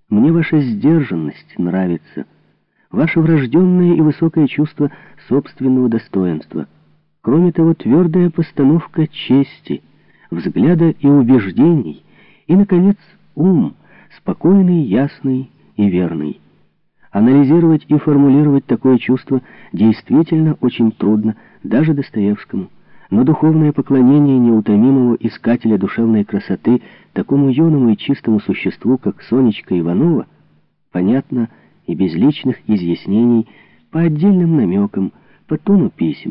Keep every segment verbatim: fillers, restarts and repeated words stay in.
Мне ваша сдержанность нравится, ваше врожденное и высокое чувство собственного достоинства. Кроме того, твердая постановка чести, взгляда и убеждений, и, наконец, ум, спокойный, ясный и верный. Анализировать и формулировать такое чувство действительно очень трудно даже Достоевскому, но духовное поклонение неутомимого искателя душевной красоты такому юному и чистому существу, как Сонечка Иванова, понятно и без личных изъяснений, по отдельным намекам, по тону писем.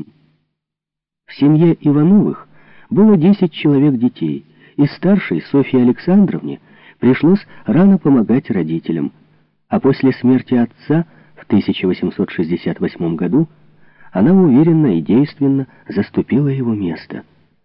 В семье Ивановых было десять человек детей, и старшей, Софье Александровне, пришлось рано помогать родителям, а после смерти отца в тысяча восемьсот шестьдесят восьмом году она уверенно и действенно заступила его место.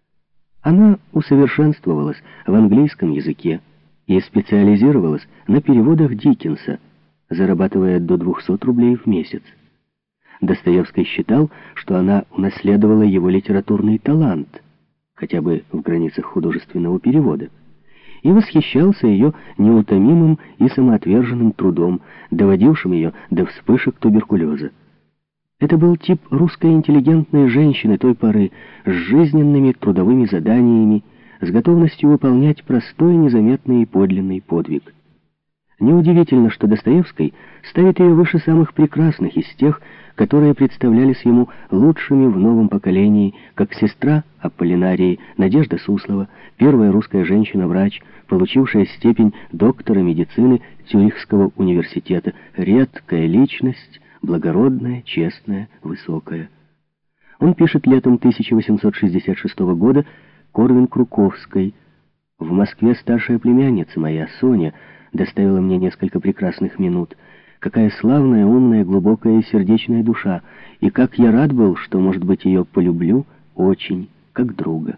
Она усовершенствовалась в английском языке и специализировалась на переводах Диккенса, зарабатывая до двухсот рублей в месяц. Достоевский считал, что она унаследовала его литературный талант, хотя бы в границах художественного перевода, и восхищался ее неутомимым и самоотверженным трудом, доводившим ее до вспышек туберкулеза. Это был тип русской интеллигентной женщины той поры, с жизненными трудовыми заданиями, с готовностью выполнять простой, незаметный и подлинный подвиг. Неудивительно, что Достоевский ставит ее выше самых прекрасных из тех, которые представлялись ему лучшими в новом поколении, как сестра Аполлинарии Надежда Суслова, первая русская женщина-врач, получившая степень доктора медицины Цюрихского университета, редкая личность, благородная, честная, высокая. Он пишет летом тысяча восемьсот шестьдесят шестого года Корвин Круковской: «В Москве старшая племянница моя, Соня, доставила мне несколько прекрасных минут. Какая славная, умная, глубокая и сердечная душа, и как я рад был, что, может быть, ее полюблю очень, как друга».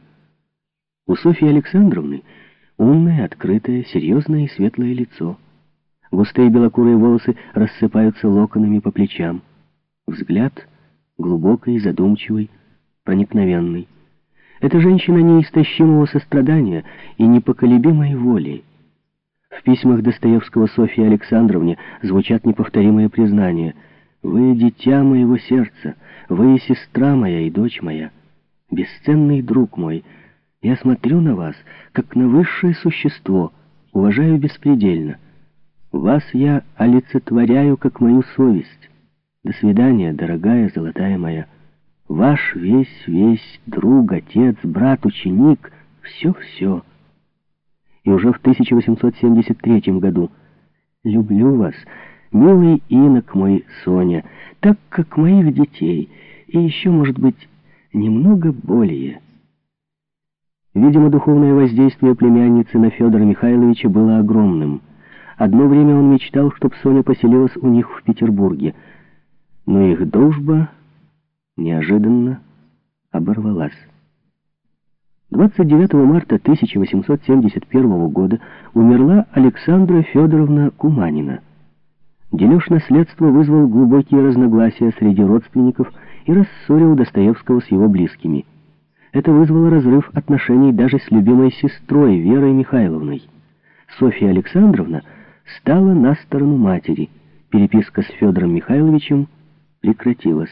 У Софьи Александровны умное, открытое, серьезное и светлое лицо. Густые белокурые волосы рассыпаются локонами по плечам. Взгляд глубокий, задумчивый, проникновенный. Это женщина неистощимого сострадания и непоколебимой воли. В письмах Достоевского Софье Александровне звучат неповторимые признания: «Вы — дитя моего сердца, вы — сестра моя и дочь моя, бесценный друг мой. Я смотрю на вас, как на высшее существо, уважаю беспредельно. Вас я олицетворяю, как мою совесть. До свидания, дорогая золотая моя. Ваш весь-весь друг, отец, брат, ученик, все-все». И уже в тысяча восемьсот семьдесят третьем году: «Люблю вас, милый инок мой, Соня, так как моих детей, и еще, может быть, немного более». Видимо, духовное воздействие племянницы на Федора Михайловича было огромным. Одно время он мечтал, чтобы Соня поселилась у них в Петербурге, но их дружба неожиданно оборвалась. двадцать девятого марта тысяча восемьсот семьдесят первого года умерла Александра Федоровна Куманина. Дележ наследства вызвал глубокие разногласия среди родственников и рассорил Достоевского с его близкими. Это вызвало разрыв отношений даже с любимой сестрой Верой Михайловной. Софья Александровна стала на сторону матери. Переписка с Федором Михайловичем прекратилась.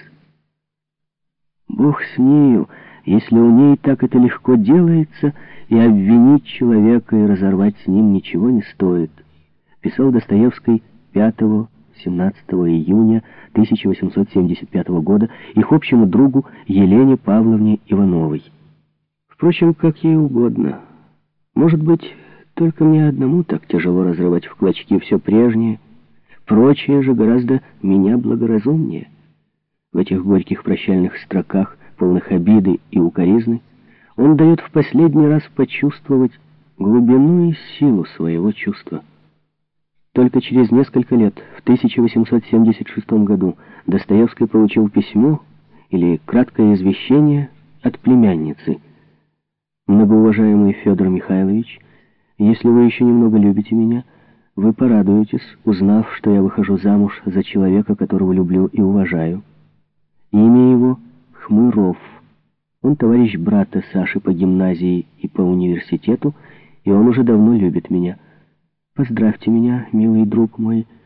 «Бог с нею, если у ней так это легко делается, и обвинить человека и разорвать с ним ничего не стоит», писал Достоевский пятого-семнадцатого июня тысяча восемьсот семьдесят пятого года их общему другу Елене Павловне Ивановой. Впрочем, как ей угодно. Может быть, только мне одному так тяжело разрывать в клочки все прежнее, прочее же гораздо меня благоразумнее. В этих горьких прощальных строках, полных обиды и укоризны, он дает в последний раз почувствовать глубину и силу своего чувства. Только через несколько лет, в тысяча восемьсот семьдесят шестом году, Достоевский получил письмо или краткое извещение от племянницы: «Многоуважаемый Федор Михайлович, если вы еще немного любите меня, вы порадуетесь, узнав, что я выхожу замуж за человека, которого люблю и уважаю. Имя его Хмыров. Он товарищ брата Саши по гимназии и по университету, и он уже давно любит меня. Поздравьте меня, милый друг мой,